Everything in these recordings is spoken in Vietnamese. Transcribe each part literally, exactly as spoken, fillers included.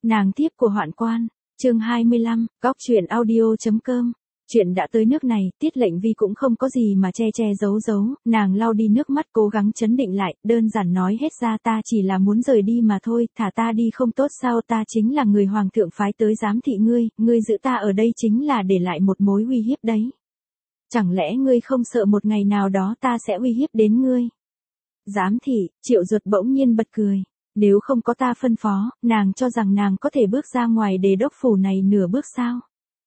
Nàng thiếp của Hoạn Quan, chương hai mươi lăm, góc truyện audio.com. Chuyện đã tới nước này, Tiết Lệnh Vi cũng không có gì mà che che giấu giấu, nàng lau đi nước mắt cố gắng trấn định lại, đơn giản nói hết ra ta chỉ là muốn rời đi mà thôi, thả ta đi không tốt sao, ta chính là người hoàng thượng phái tới giám thị ngươi, ngươi giữ ta ở đây chính là để lại một mối uy hiếp đấy. Chẳng lẽ ngươi không sợ một ngày nào đó ta sẽ uy hiếp đến ngươi? Giám thị, Triệu Duật bỗng nhiên bật cười. Nếu không có ta phân phó, nàng cho rằng nàng có thể bước ra ngoài đề đốc phủ này nửa bước sao?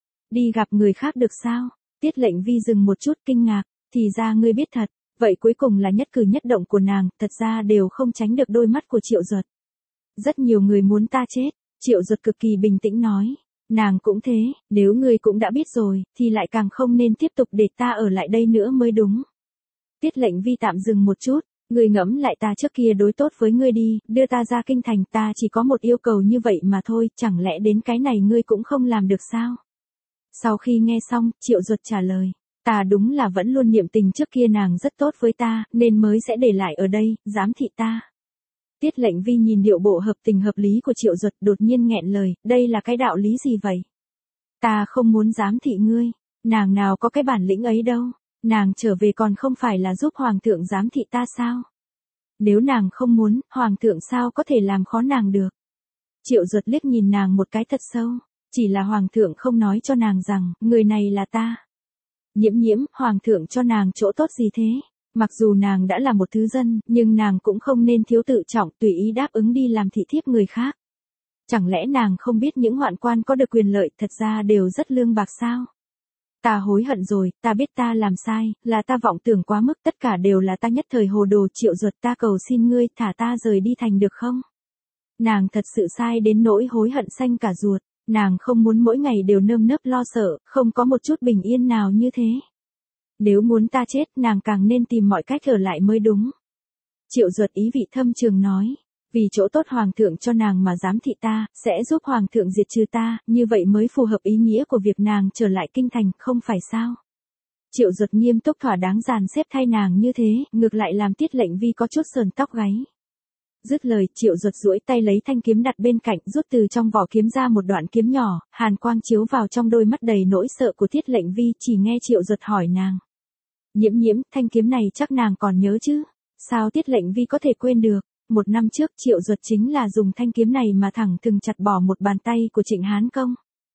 Đi gặp người khác được sao? Tiết Lệnh Vi dừng một chút kinh ngạc, thì ra ngươi biết thật, vậy cuối cùng là nhất cử nhất động của nàng, thật ra đều không tránh được đôi mắt của Triệu Duật. Rất nhiều người muốn ta chết, Triệu Duật cực kỳ bình tĩnh nói, nàng cũng thế, nếu ngươi cũng đã biết rồi, thì lại càng không nên tiếp tục để ta ở lại đây nữa mới đúng. Tiết Lệnh Vi tạm dừng một chút. Ngươi ngẫm lại ta trước kia đối tốt với ngươi đi, đưa ta ra kinh thành, ta chỉ có một yêu cầu như vậy mà thôi, chẳng lẽ đến cái này ngươi cũng không làm được sao? Sau khi nghe xong, Triệu Duật trả lời, ta đúng là vẫn luôn niệm tình trước kia nàng rất tốt với ta, nên mới sẽ để lại ở đây, giám thị ta. Tiết Lệnh Vi nhìn điệu bộ hợp tình hợp lý của Triệu Duật đột nhiên nghẹn lời, đây là cái đạo lý gì vậy? Ta không muốn giám thị ngươi, nàng nào có cái bản lĩnh ấy đâu. Nàng trở về còn không phải là giúp hoàng thượng giám thị ta sao? Nếu nàng không muốn, hoàng thượng sao có thể làm khó nàng được? Triệu Duật liếc nhìn nàng một cái thật sâu, chỉ là hoàng thượng không nói cho nàng rằng, người này là ta. Nhiễm nhiễm, hoàng thượng cho nàng chỗ tốt gì thế? Mặc dù nàng đã là một thứ dân, nhưng nàng cũng không nên thiếu tự trọng, tùy ý đáp ứng đi làm thị thiếp người khác. Chẳng lẽ nàng không biết những hoạn quan có được quyền lợi thật ra đều rất lương bạc sao? Ta hối hận rồi, ta biết ta làm sai, là ta vọng tưởng quá mức, tất cả đều là ta nhất thời hồ đồ. Triệu Duật, ta cầu xin ngươi thả ta rời đi thành được không? Nàng thật sự sai đến nỗi hối hận xanh cả ruột, nàng không muốn mỗi ngày đều nơm nớp lo sợ, không có một chút bình yên nào như thế. Nếu muốn ta chết, nàng càng nên tìm mọi cách ở lại mới đúng. Triệu Duật ý vị thâm trường nói. Vì chỗ tốt hoàng thượng cho nàng mà giám thị ta, sẽ giúp hoàng thượng diệt trừ ta, như vậy mới phù hợp ý nghĩa của việc nàng trở lại kinh thành, không phải sao? Triệu Duật nghiêm túc thỏa đáng dàn xếp thay nàng như thế, ngược lại làm Tiết Lệnh Vi có chút sờn tóc gáy. Dứt lời, Triệu Duật duỗi tay lấy thanh kiếm đặt bên cạnh, rút từ trong vỏ kiếm ra một đoạn kiếm nhỏ, hàn quang chiếu vào trong đôi mắt đầy nỗi sợ của Tiết Lệnh Vi, chỉ nghe Triệu Duật hỏi nàng. Nhiễm nhiễm, thanh kiếm này chắc nàng còn nhớ chứ? Sao Tiết Lệnh Vi có thể quên được? Một năm trước Triệu Duật chính là dùng thanh kiếm này mà thẳng thừng chặt bỏ một bàn tay của Trịnh Hán Công.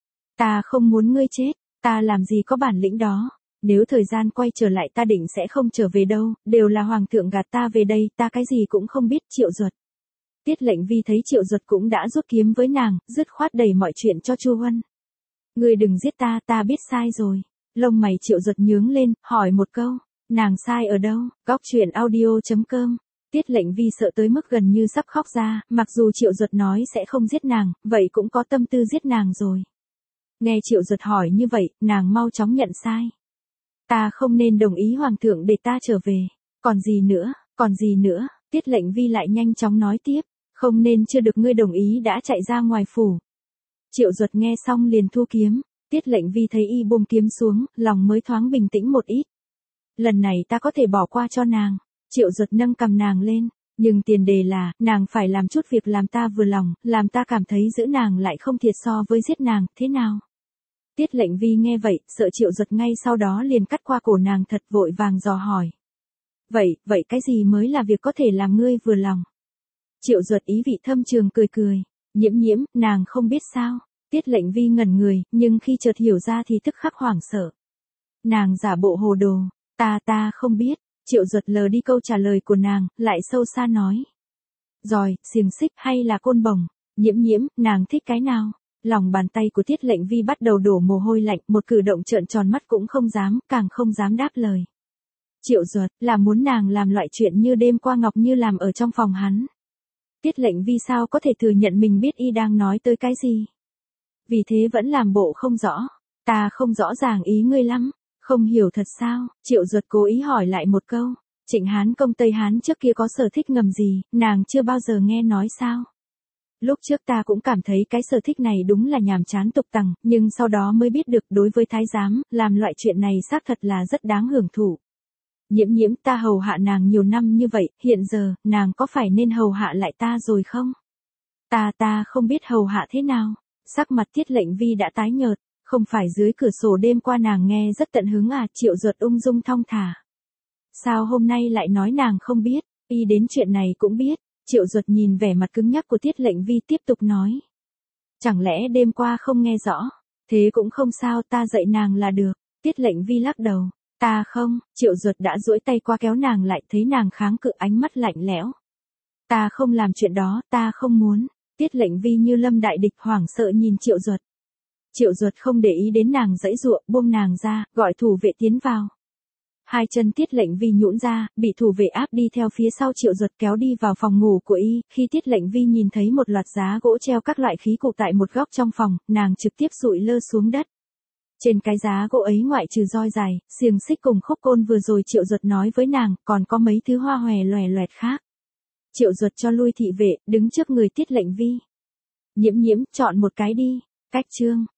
Ta không muốn ngươi chết, ta làm gì có bản lĩnh đó, nếu thời gian quay trở lại ta định sẽ không trở về đâu, đều là hoàng thượng gạt ta về đây, ta cái gì cũng không biết. Triệu Duật. Tiết Lệnh Vi thấy Triệu Duật cũng đã rút kiếm với nàng, dứt khoát đẩy mọi chuyện cho Chu Huân. Ngươi đừng giết ta, ta biết sai rồi. Lông mày Triệu Duật nhướng lên, hỏi một câu, nàng sai ở đâu? Góc truyện audio.com. Tiết Lệnh Vi sợ tới mức gần như sắp khóc ra, mặc dù Triệu Duật nói sẽ không giết nàng, vậy cũng có tâm tư giết nàng rồi. Nghe Triệu Duật hỏi như vậy, nàng mau chóng nhận sai. Ta không nên đồng ý hoàng thượng để ta trở về. Còn gì nữa, còn gì nữa, Tiết Lệnh Vi lại nhanh chóng nói tiếp, không nên chưa được ngươi đồng ý đã chạy ra ngoài phủ. Triệu Duật nghe xong liền thu kiếm, Tiết Lệnh Vi thấy y buông kiếm xuống, lòng mới thoáng bình tĩnh một ít. Lần này ta có thể bỏ qua cho nàng. Triệu Duật nâng cầm nàng lên, nhưng tiền đề là, nàng phải làm chút việc làm ta vừa lòng, làm ta cảm thấy giữ nàng lại không thiệt so với giết nàng, thế nào? Tiết Lệnh Vi nghe vậy, sợ Triệu Duật ngay sau đó liền cắt qua cổ nàng thật vội vàng dò hỏi. Vậy, vậy cái gì mới là việc có thể làm ngươi vừa lòng? Triệu Duật ý vị thâm trường cười cười, nhiễm nhiễm, nàng không biết sao? Tiết Lệnh Vi ngẩn người, nhưng khi chợt hiểu ra thì tức khắc hoảng sợ. Nàng giả bộ hồ đồ, ta ta không biết. Triệu Duật lờ đi câu trả lời của nàng, lại sâu xa nói. Rồi, xiềng xích hay là côn bổng, nhiễm nhiễm, nàng thích cái nào? Lòng bàn tay của Tiết Lệnh Vi bắt đầu đổ mồ hôi lạnh, một cử động trợn tròn mắt cũng không dám, càng không dám đáp lời. Triệu Duật, là muốn nàng làm loại chuyện như đêm qua Ngọc Như làm ở trong phòng hắn. Tiết Lệnh Vi sao có thể thừa nhận mình biết y đang nói tới cái gì? Vì thế vẫn làm bộ không rõ, ta không rõ ràng ý ngươi lắm. Không hiểu thật sao? Triệu Duật cố ý hỏi lại một câu. Trịnh Hán Công Tây Hán trước kia có sở thích ngầm gì, nàng chưa bao giờ nghe nói sao? Lúc trước ta cũng cảm thấy cái sở thích này đúng là nhàm chán tục tằng, nhưng sau đó mới biết được đối với thái giám, làm loại chuyện này xác thật là rất đáng hưởng thụ. Nhiễm nhiễm, ta hầu hạ nàng nhiều năm như vậy, hiện giờ, nàng có phải nên hầu hạ lại ta rồi không? Ta ta không biết hầu hạ thế nào. Sắc mặt Tiết Lệnh Vi đã tái nhợt, không phải dưới cửa sổ đêm qua nàng nghe rất tận hứng à, Triệu Duật ung dung thong thả. Sao hôm nay lại nói nàng không biết, y đến chuyện này cũng biết. Triệu Duật nhìn vẻ mặt cứng nhắc của Tiết Lệnh Vi tiếp tục nói. Chẳng lẽ đêm qua không nghe rõ, thế cũng không sao, ta dạy nàng là được. Tiết Lệnh Vi lắc đầu, ta không. Triệu Duật đã duỗi tay qua kéo nàng lại, thấy nàng kháng cự, ánh mắt lạnh lẽo. Ta không làm chuyện đó, ta không muốn. Tiết Lệnh Vi như lâm đại địch, hoảng sợ nhìn Triệu Duật. Triệu Duật không để ý đến nàng giãy giụa, buông nàng ra, gọi thủ vệ tiến vào. Hai chân Tiết Lệnh Vi nhũn ra, bị thủ vệ áp đi theo phía sau Triệu Duật kéo đi vào phòng ngủ của y. Khi Tiết Lệnh Vi nhìn thấy một loạt giá gỗ treo các loại khí cụ tại một góc trong phòng, nàng trực tiếp sụi lơ xuống đất. Trên cái giá gỗ ấy ngoại trừ roi dài, xiềng xích cùng khúc côn vừa rồi Triệu Duật nói với nàng, còn có mấy thứ hoa hòe loè loẹt khác. Triệu Duật cho lui thị vệ, đứng trước người Tiết Lệnh Vi. Nhiễm nhiễm, chọn một cái đi. Cách chương.